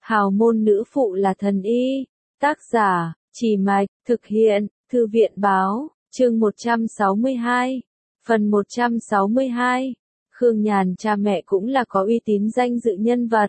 Hào môn nữ phụ là thần y. Tác giả, Trì Mạch, thực hiện, Thư viện Báo, chương 162. Phần 162. Khương Nhàn cha mẹ cũng là có uy tín danh dự nhân vật.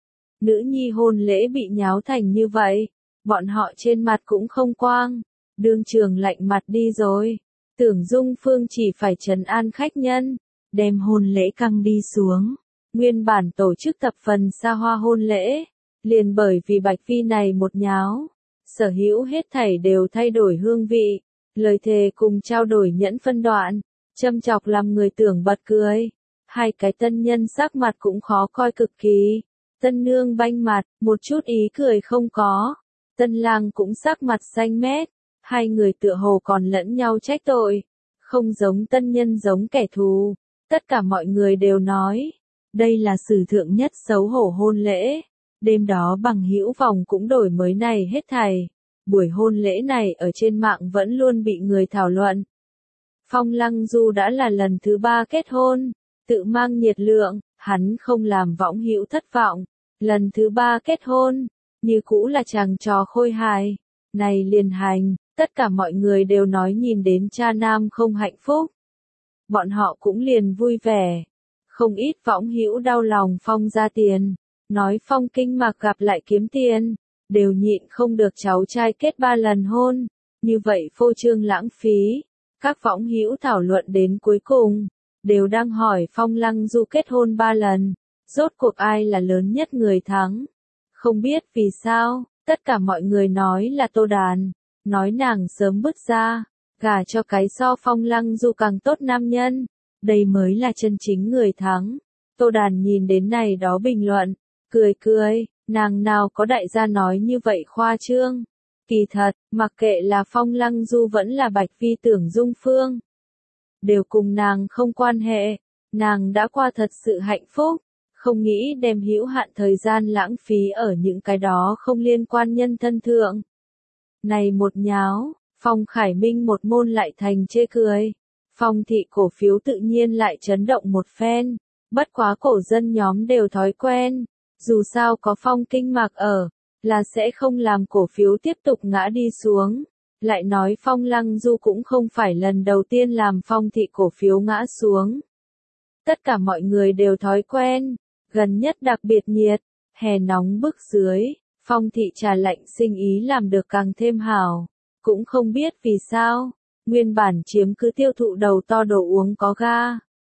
Nữ nhi hôn lễ bị nháo thành như vậy, bọn họ trên mặt cũng không quang, đương trường lạnh mặt đi rồi. Tưởng Dung Phương chỉ phải trấn an khách nhân, đem hôn lễ căng đi xuống. Nguyên bản tổ chức thập phần xa hoa hôn lễ, liền bởi vì Bạch Phi này một nháo, sở hữu hết thảy đều thay đổi hương vị, lời thề cùng trao đổi nhẫn phân đoạn, châm chọc làm người tưởng bật cười. Hai cái tân nhân sắc mặt cũng khó coi cực kỳ. Tân nương banh mặt, một chút ý cười không có. Tân lang cũng sắc mặt xanh mét. Hai người tựa hồ còn lẫn nhau trách tội. Không giống tân nhân giống kẻ thù. Tất cả mọi người đều nói, đây là sử thượng nhất xấu hổ hôn lễ. Đêm đó bằng hữu vòng cũng đổi mới này hết thảy. Buổi hôn lễ này ở trên mạng vẫn luôn bị người thảo luận. Phong Lăng Du đã là lần thứ 3 kết hôn, tự mang nhiệt lượng, hắn không làm võng hữu thất vọng. Lần thứ 3 kết hôn, như cũ là chàng trò khôi hài. Này liền hành, tất cả mọi người đều nói nhìn đến cha nam không hạnh phúc. Bọn họ cũng liền vui vẻ. Không ít võng hữu đau lòng Phong ra tiền, nói Phong kinh mạc gặp lại kiếm tiền, đều nhịn không được cháu trai kết 3 lần hôn, như vậy phô trương lãng phí. Các võng hữu thảo luận đến cuối cùng, đều đang hỏi Phong Lăng Du kết hôn 3 lần, rốt cuộc ai là lớn nhất người thắng. Không biết vì sao, tất cả mọi người nói là Tô Đàn, nói nàng sớm bước ra, gả cho cái so Phong Lăng Du càng tốt nam nhân, đây mới là chân chính người thắng. Tô Đàn nhìn đến này đó bình luận, cười cười, nàng nào có đại gia nói như vậy khoa trương. Kỳ thật, mặc kệ là Phong Lăng Du vẫn là Bạch Phi Tưởng Dung Phương, đều cùng nàng không quan hệ, nàng đã qua thật sự hạnh phúc, không nghĩ đem hữu hạn thời gian lãng phí ở những cái đó không liên quan nhân thân thượng. Này một nháo, Phong Khải Minh một môn lại thành chê cười, Phong thị cổ phiếu tự nhiên lại chấn động một phen, bất quá cổ dân nhóm đều thói quen, dù sao có Phong kinh mạc ở, là sẽ không làm cổ phiếu tiếp tục ngã đi xuống. Lại nói Phong Lăng Du cũng không phải lần đầu tiên làm Phong thị cổ phiếu ngã xuống. Tất cả mọi người đều thói quen, gần nhất đặc biệt nhiệt, hè nóng bức dưới, Phong thị trà lạnh sinh ý làm được càng thêm hào. Cũng không biết vì sao, nguyên bản chiếm cứ tiêu thụ đầu to đồ uống có ga.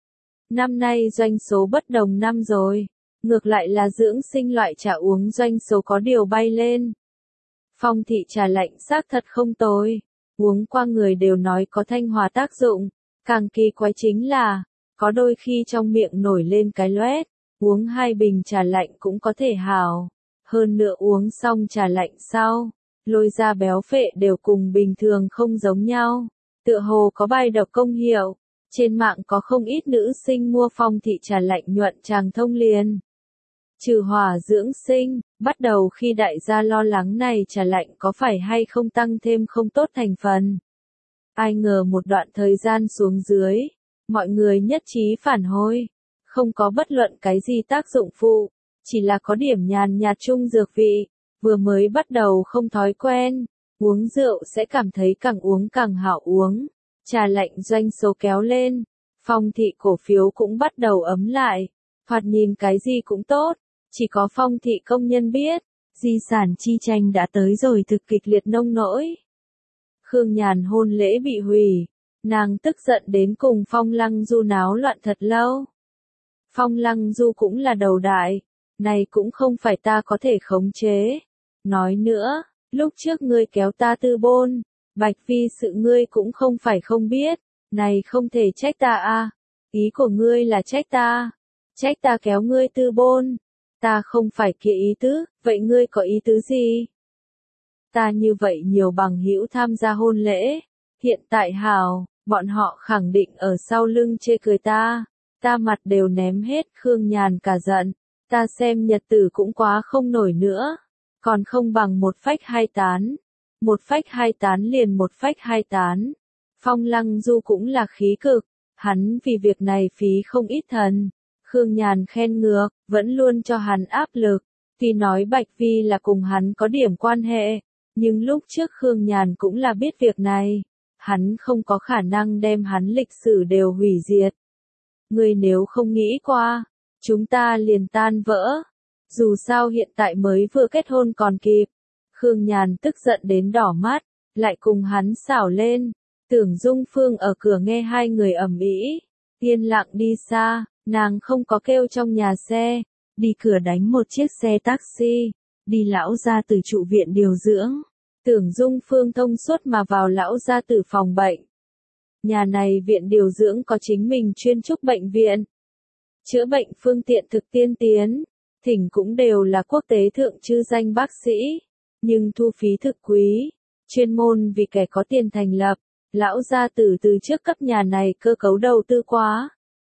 Năm nay doanh số bất đồng năm rồi, ngược lại là dưỡng sinh loại trà uống doanh số có điều bay lên. Phong thị trà lạnh xác thật không tồi, uống qua người đều nói có thanh hòa tác dụng, càng kỳ quái chính là, có đôi khi trong miệng nổi lên cái loét, uống 2 bình trà lạnh cũng có thể hào, hơn nữa uống xong trà lạnh sau, lôi ra béo phệ đều cùng bình thường không giống nhau, tựa hồ có bài độc công hiệu, trên mạng có không ít nữ sinh mua Phong thị trà lạnh nhuận tràng thông liền. Trừ hỏa dưỡng sinh, bắt đầu khi đại gia lo lắng này trà lạnh có phải hay không tăng thêm không tốt thành phần. Ai ngờ một đoạn thời gian xuống dưới, mọi người nhất trí phản hồi, không có bất luận cái gì tác dụng phụ, chỉ là có điểm nhàn nhạt trung dược vị, vừa mới bắt đầu không thói quen, uống rượu sẽ cảm thấy càng uống càng hảo uống, trà lạnh doanh số kéo lên, Phong thị cổ phiếu cũng bắt đầu ấm lại, thoạt nhìn cái gì cũng tốt. Chỉ có Phong thị công nhân biết, di sản chi tranh đã tới rồi thực kịch liệt nông nỗi. Khương Nhàn hôn lễ bị hủy, nàng tức giận đến cùng Phong Lăng Du náo loạn thật lâu. Phong Lăng Du cũng là đầu đại, này cũng không phải ta có thể khống chế. Nói nữa, lúc trước ngươi kéo ta tư bôn, Bạch Phi sự ngươi cũng không phải không biết, này không thể trách ta à, ý của ngươi là trách ta kéo ngươi tư bôn. Ta không phải kia ý tứ, vậy ngươi có ý tứ gì? Ta như vậy nhiều bằng hữu tham gia hôn lễ, hiện tại hào, bọn họ khẳng định ở sau lưng chê cười ta mặt đều ném hết. Khương Nhàn cả giận, ta xem nhật tử cũng quá không nổi nữa, còn không bằng một phách hai tán liền một phách hai tán. Phong Lăng Du cũng là khí cực, hắn vì việc này phí không ít thần. Khương Nhàn khen ngược, vẫn luôn cho hắn áp lực, Tuy nói Bạch Vi là cùng hắn có điểm quan hệ, nhưng lúc trước Khương Nhàn cũng là biết việc này. Hắn không có khả năng đem hắn lịch sử đều hủy diệt. Ngươi nếu không nghĩ qua, chúng ta liền tan vỡ. Dù sao hiện tại mới vừa kết hôn còn kịp. Khương Nhàn tức giận đến đỏ mắt, lại cùng hắn xảo lên. Tưởng Dung Phương ở cửa nghe hai người ầm ĩ, yên lặng đi xa, nàng không có kêu trong nhà xe, đi cửa đánh một chiếc xe taxi, đi lão gia tử trụ viện điều dưỡng. Tưởng Dung Phương thông suốt mà vào lão gia tử phòng bệnh. Nhà này viện điều dưỡng có chính mình chuyên trúc bệnh viện. Chữa bệnh phương tiện thực tiên tiến, thỉnh cũng đều là quốc tế thượng chư danh bác sĩ, nhưng thu phí thực quý, chuyên môn vì kẻ có tiền thành lập. Lão gia tử từ trước cấp nhà này cơ cấu đầu tư quá.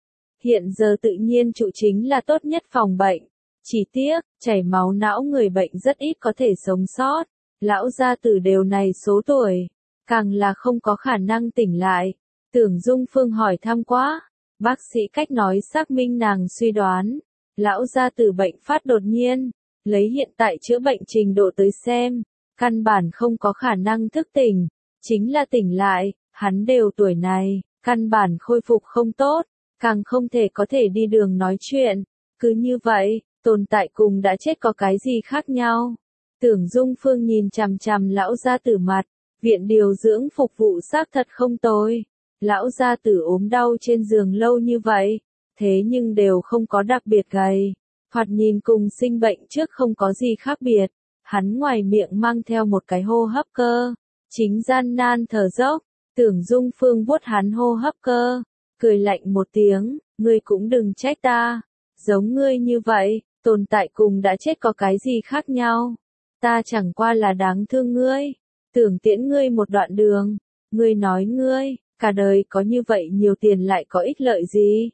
Hiện giờ tự nhiên trụ chính là tốt nhất phòng bệnh. Chỉ tiếc, chảy máu não người bệnh rất ít có thể sống sót. Lão gia tử đều này số tuổi, càng là không có khả năng tỉnh lại. Tưởng Dung Phương hỏi thăm quá, bác sĩ cách nói xác minh nàng suy đoán. Lão gia tử bệnh phát đột nhiên, lấy hiện tại chữa bệnh trình độ tới xem, căn bản không có khả năng thức tỉnh. Chính là tỉnh lại, hắn đều tuổi này, căn bản khôi phục không tốt, càng không thể có thể đi đường nói chuyện. Cứ như vậy, tồn tại cùng đã chết có cái gì khác nhau? Tưởng Dung Phương nhìn chằm chằm lão gia tử mặt, viện điều dưỡng phục vụ xác thật không tồi. Lão gia tử ốm đau trên giường lâu như vậy, thế nhưng đều không có đặc biệt gầy, thoạt nhìn cùng sinh bệnh trước không có gì khác biệt. Hắn ngoài miệng mang theo một cái hô hấp cơ, chính gian nan thở dốc. Tưởng Dung Phương vuốt hắn hô hấp cơ, cười lạnh một tiếng, ngươi cũng đừng trách ta, giống ngươi như vậy, tồn tại cùng đã chết có cái gì khác nhau. Ta chẳng qua là đáng thương ngươi, tưởng tiễn ngươi một đoạn đường, ngươi nói ngươi, cả đời có như vậy nhiều tiền lại có ích lợi gì?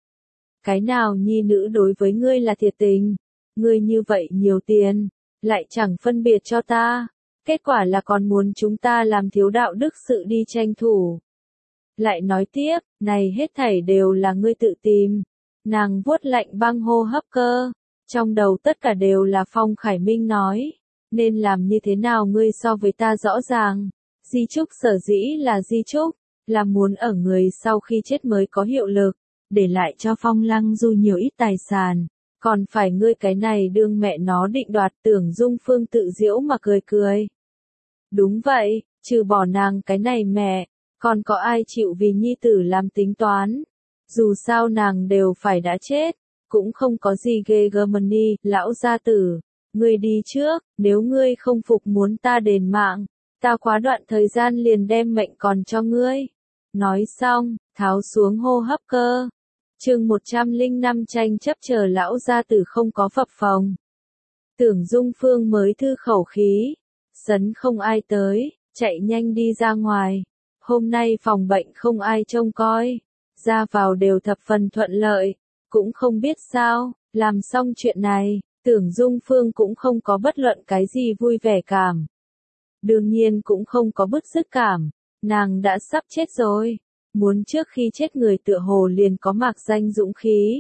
Cái nào nhi nữ đối với ngươi là thiệt tình, ngươi như vậy nhiều tiền, lại chẳng phân biệt cho ta, kết quả là còn muốn chúng ta làm thiếu đạo đức sự đi tranh thủ. Lại nói tiếp, này hết thảy đều là ngươi tự tìm. Nàng vuốt lạnh băng hô hấp cơ, trong đầu tất cả đều là Phong Khải Minh nói, nên làm như thế nào ngươi so với ta rõ ràng. Di chúc sở dĩ là di chúc, là muốn ở người sau khi chết mới có hiệu lực, để lại cho Phong Lăng Du nhiều ít tài sản, còn phải ngươi cái này đương mẹ nó định đoạt. Tưởng Dung Phương tự giễu mà cười cười. Đúng vậy, trừ bỏ nàng cái này mẹ, còn có ai chịu vì nhi tử làm tính toán? Dù sao nàng đều phải đã chết, cũng không có gì ghê gớm đi. Lão gia tử, ngươi đi trước, nếu ngươi không phục muốn ta đền mạng, ta quá đoạn thời gian liền đem mệnh còn cho ngươi. Nói xong, tháo xuống hô hấp cơ. Chương 105 tranh chấp chờ lão gia tử không có phập phồng. Tưởng Dung Phương mới thư khẩu khí, sấn không ai tới, chạy nhanh đi ra ngoài. Hôm nay phòng bệnh không ai trông coi, ra vào đều thập phần thuận lợi, cũng không biết sao, làm xong chuyện này, Tưởng Dung Phương cũng không có bất luận cái gì vui vẻ cảm. Đương nhiên cũng không có bứt rứt cảm, nàng đã sắp chết rồi, muốn trước khi chết người tựa hồ liền có mạc danh dũng khí.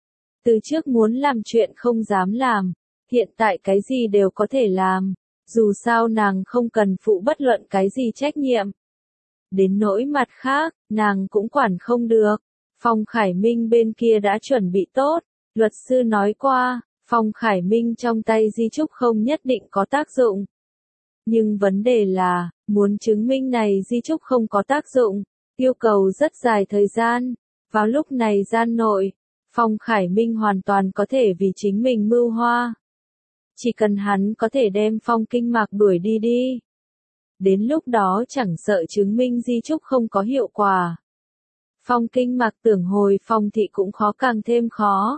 Từ trước muốn làm chuyện không dám làm, hiện tại cái gì đều có thể làm, dù sao nàng không cần phụ bất luận cái gì trách nhiệm. Đến nỗi mặt khác, nàng cũng quản không được. Phong Khải Minh bên kia đã chuẩn bị tốt, luật sư nói qua, Phong Khải Minh trong tay di chúc không nhất định có tác dụng. Nhưng vấn đề là, muốn chứng minh này di chúc không có tác dụng, yêu cầu rất dài thời gian. Vào lúc này gian nội, Phong Khải Minh hoàn toàn có thể vì chính mình mưu hoa. Chỉ cần hắn có thể đem Phong Kinh Mạc đuổi đi. Đến lúc đó chẳng sợ chứng minh di chúc không có hiệu quả. Phong Kinh Mạc tưởng hồi Phong thị cũng khó càng thêm khó.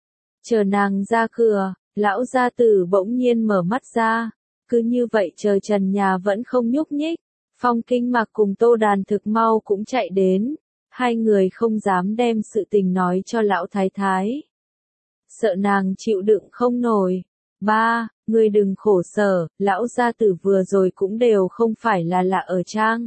Chờ nàng ra cửa, lão gia tử bỗng nhiên mở mắt ra, cứ như vậy chờ trần nhà vẫn không nhúc nhích. Phong Kinh Mạc cùng Tô Đàn thực mau cũng chạy đến, hai người không dám đem sự tình nói cho lão thái thái. Sợ nàng chịu đựng không nổi. Ba, ngươi đừng khổ sở, lão gia tử vừa rồi cũng đều không phải là lạ ở trang.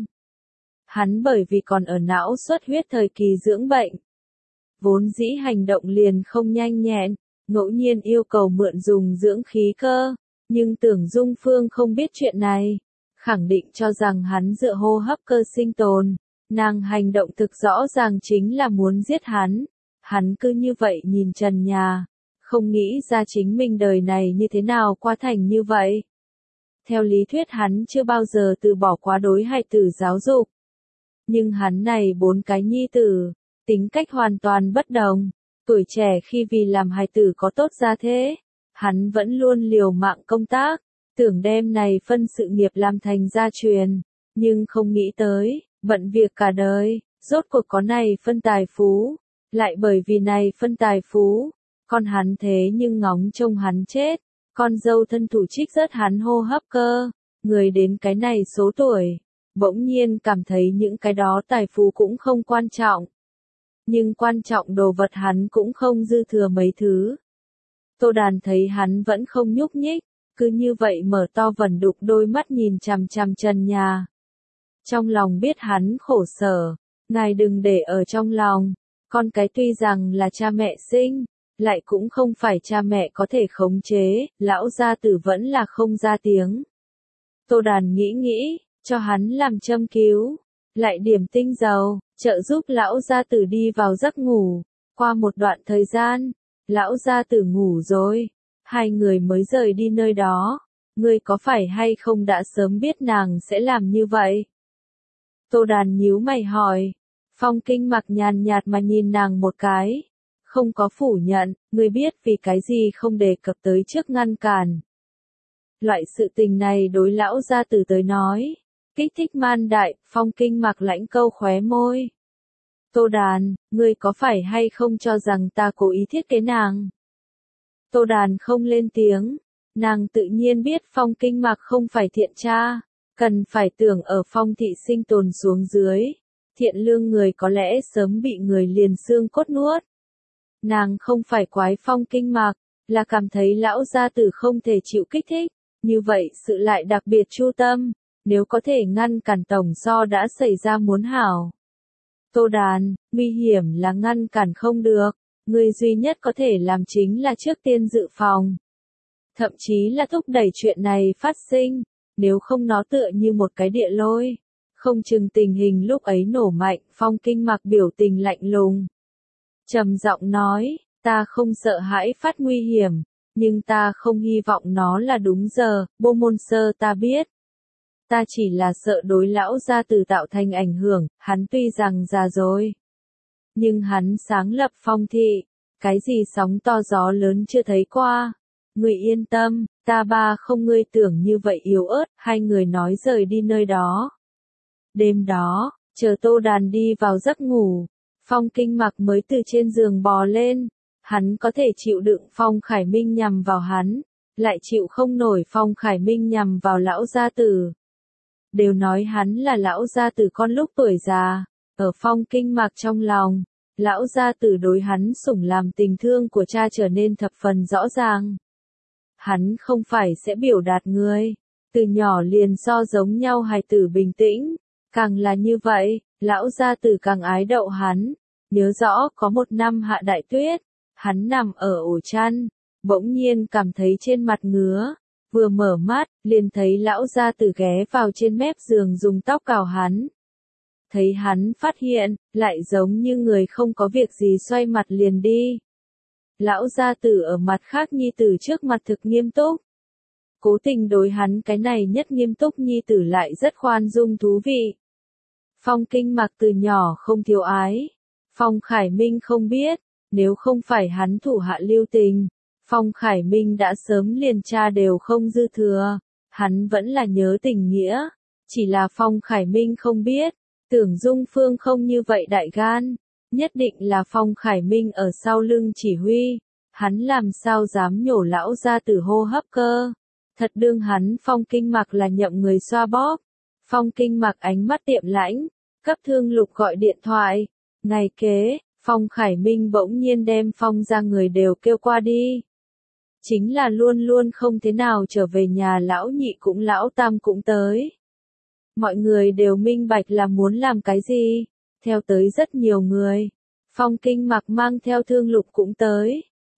Hắn bởi vì còn ở não xuất huyết thời kỳ dưỡng bệnh, vốn dĩ hành động liền không nhanh nhẹn, ngẫu nhiên yêu cầu mượn dùng dưỡng khí cơ, nhưng Tưởng Dung Phương không biết chuyện này, khẳng định cho rằng hắn dựa hô hấp cơ sinh tồn, nàng hành động thực rõ ràng chính là muốn giết hắn cứ như vậy nhìn trần nhà, không nghĩ ra chính mình đời này như thế nào qua thành như vậy. Theo lý thuyết hắn chưa bao giờ từ bỏ quá đối hài tử giáo dục. Nhưng hắn này 4 cái nhi tử, tính cách hoàn toàn bất đồng, tuổi trẻ khi vì làm hài tử có tốt ra thế, hắn vẫn luôn liều mạng công tác, tưởng đem này phân sự nghiệp làm thành gia truyền, nhưng không nghĩ tới, bận việc cả đời, rốt cuộc có này phân tài phú, lại bởi vì này phân tài phú, con hắn thế nhưng ngóng trông hắn chết, con dâu thân thủ trích rớt hắn hô hấp cơ, người đến cái này số tuổi, bỗng nhiên cảm thấy những cái đó tài phú cũng không quan trọng. Nhưng quan trọng đồ vật hắn cũng không dư thừa mấy thứ. Tô Đàn thấy hắn vẫn không nhúc nhích, cứ như vậy mở to vẩn đục đôi mắt nhìn chằm chằm trần nhà. Trong lòng biết hắn khổ sở, ngài đừng để ở trong lòng, con cái tuy rằng là cha mẹ sinh, lại cũng không phải cha mẹ có thể khống chế, lão gia tử vẫn là không ra tiếng. Tô Đàn nghĩ, cho hắn làm châm cứu, lại điểm tinh dầu, trợ giúp lão gia tử đi vào giấc ngủ. Qua một đoạn thời gian, lão gia tử ngủ rồi, hai người mới rời đi nơi đó. Ngươi có phải hay không đã sớm biết nàng sẽ làm như vậy? Tô Đàn nhíu mày hỏi. Phong Kinh Mặc nhàn nhạt mà nhìn nàng một cái, không có phủ nhận, ngươi biết vì cái gì không đề cập tới trước ngăn cản. Loại sự tình này đối lão gia tử tới nói, kích thích man đại, Phong Kinh Mặc lãnh câu khóe môi. Tô Đàn, ngươi có phải hay không cho rằng ta cố ý thiết kế nàng? Tô Đàn không lên tiếng, nàng tự nhiên biết Phong Kinh Mặc không phải thiện tra, cần phải tưởng ở Phong thị sinh tồn xuống dưới, thiện lương người có lẽ sớm bị người liền xương cốt nuốt. Nàng không phải quái Phong Kinh Mặc, là cảm thấy lão gia tử không thể chịu kích thích, như vậy sự lại đặc biệt chu tâm, nếu có thể ngăn cản tổng so đã xảy ra muốn hảo. Tô Đàn, nguy hiểm là ngăn cản không được, người duy nhất có thể làm chính là trước tiên dự phòng. Thậm chí là thúc đẩy chuyện này phát sinh, nếu không nó tựa như một cái địa lôi. Không chừng tình hình lúc ấy nổ mạnh, Phong Kinh Mặc biểu tình lạnh lùng. Trầm giọng nói, ta không sợ hãi phát nguy hiểm, nhưng ta không hy vọng nó là đúng giờ, Bô Môn Sơ ta biết. Ta chỉ là sợ đối lão gia tử tạo thành ảnh hưởng, hắn tuy rằng già rồi. Nhưng hắn sáng lập Phong thị, cái gì sóng to gió lớn chưa thấy qua. Người yên tâm, ta ba không ngươi tưởng như vậy yếu ớt, hai người nói rời đi nơi đó. Đêm đó, chờ Tô Đàn đi vào giấc ngủ, Phong Kinh Mặc mới từ trên giường bò lên, hắn có thể chịu đựng Phong Khải Minh nhằm vào hắn, lại chịu không nổi Phong Khải Minh nhằm vào lão gia tử. Đều nói hắn là lão gia tử con lúc tuổi già, ở Phong Kinh Mặc trong lòng, lão gia tử đối hắn sủng làm tình thương của cha trở nên thập phần rõ ràng. Hắn không phải sẽ biểu đạt người, từ nhỏ liền so giống nhau hài tử bình tĩnh, càng là như vậy, lão gia tử càng ái đậu hắn. Nhớ rõ có một năm hạ đại tuyết, hắn nằm ở ổ chăn, bỗng nhiên cảm thấy trên mặt ngứa, vừa mở mắt, liền thấy lão gia tử ghé vào trên mép giường dùng tóc cào hắn. Thấy hắn phát hiện, lại giống như người không có việc gì xoay mặt liền đi. Lão gia tử ở mặt khác nhi tử trước mặt thực nghiêm túc. Cố tình đối hắn cái này nhất nghiêm túc nhi tử lại rất khoan dung thú vị. Phong Kinh Mặc từ nhỏ không thiếu ái. Phong Khải Minh không biết, nếu không phải hắn thủ hạ lưu tình, Phong Khải Minh đã sớm liền cha đều không dư thừa, hắn vẫn là nhớ tình nghĩa, chỉ là Phong Khải Minh không biết, Tưởng Dung Phương không như vậy đại gan, nhất định là Phong Khải Minh ở sau lưng chỉ huy, hắn làm sao dám nhổ lão gia tử hô hấp cơ, thật đương hắn Phong Kinh Mặc là nhậm người xoa bóp. Phong Kinh Mặc ánh mắt tiệm lãnh, cấp Thương Lục gọi điện thoại. Ngày kế, Phong Khải Minh bỗng nhiên đem Phong ra người đều kêu qua đi. Chính là luôn luôn không thế nào trở về nhà lão nhị cũng lão tam cũng tới. Mọi người đều minh bạch là muốn làm cái gì, theo tới rất nhiều người. Phong Kinh Mặc mang theo Thương Lục cũng tới.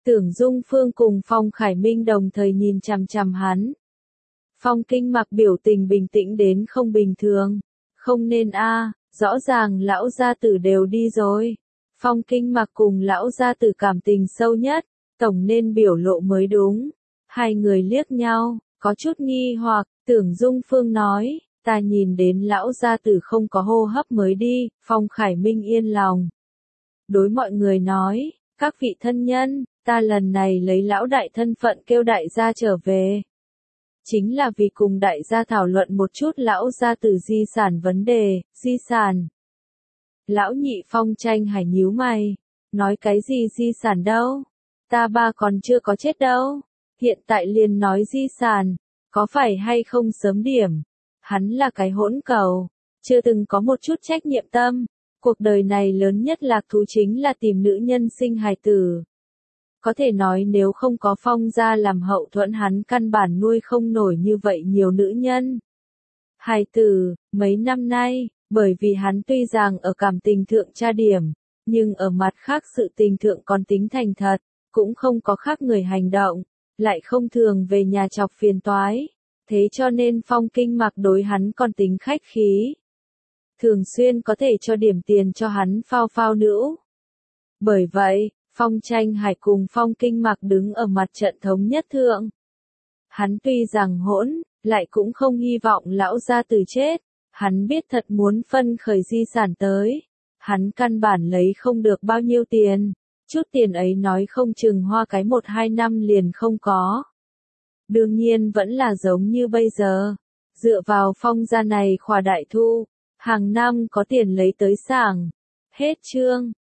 Tưởng Dung Phương cùng Phong Khải Minh đồng thời nhìn chằm chằm hắn. Phong Kinh Mặc biểu tình bình tĩnh đến không bình thường. Không nên a, rõ ràng lão gia tử đều đi rồi. Phong Kinh Mặc cùng lão gia tử cảm tình sâu nhất, tổng nên biểu lộ mới đúng. Hai người liếc nhau, có chút nghi hoặc, Tưởng Dung Phương nói, ta nhìn đến lão gia tử không có hô hấp mới đi, Phong Khải Minh yên lòng. Đối mọi người nói, các vị thân nhân, ta lần này lấy lão đại thân phận kêu đại gia trở về. Chính là vì cùng đại gia thảo luận một chút lão gia tử di sản vấn đề, di sản. Lão nhị Phong Tranh Hải nhíu mày, nói cái gì di sản đâu, ta ba còn chưa có chết đâu, hiện tại liền nói di sản, có phải hay không sớm điểm, hắn là cái hỗn cầu, chưa từng có một chút trách nhiệm tâm, cuộc đời này lớn nhất lạc thú chính là tìm nữ nhân sinh hài tử. Có thể nói nếu không có Phong gia làm hậu thuẫn hắn căn bản nuôi không nổi như vậy nhiều nữ nhân. Hài tử, mấy năm nay, bởi vì hắn tuy rằng ở cảm tình thượng tra điểm, nhưng ở mặt khác sự tình thượng còn tính thành thật, cũng không có khác người hành động, lại không thường về nhà chọc phiền toái. Thế cho nên Phong Kinh Mặc đối hắn còn tính khách khí. Thường xuyên có thể cho điểm tiền cho hắn phao phao nữ. Bởi vậy, Phong Tranh Hải cùng Phong Kinh Mặc đứng ở mặt trận thống nhất thượng. Hắn tuy rằng hỗn, lại cũng không hy vọng lão gia tử chết. Hắn biết thật muốn phân khởi di sản tới. Hắn căn bản lấy không được bao nhiêu tiền. Chút tiền ấy nói không chừng hoa cái 1-2 năm liền không có. Đương nhiên vẫn là giống như bây giờ. Dựa vào Phong gia này khỏa đại thu. Hàng năm có tiền lấy tới sảng. Hết chương.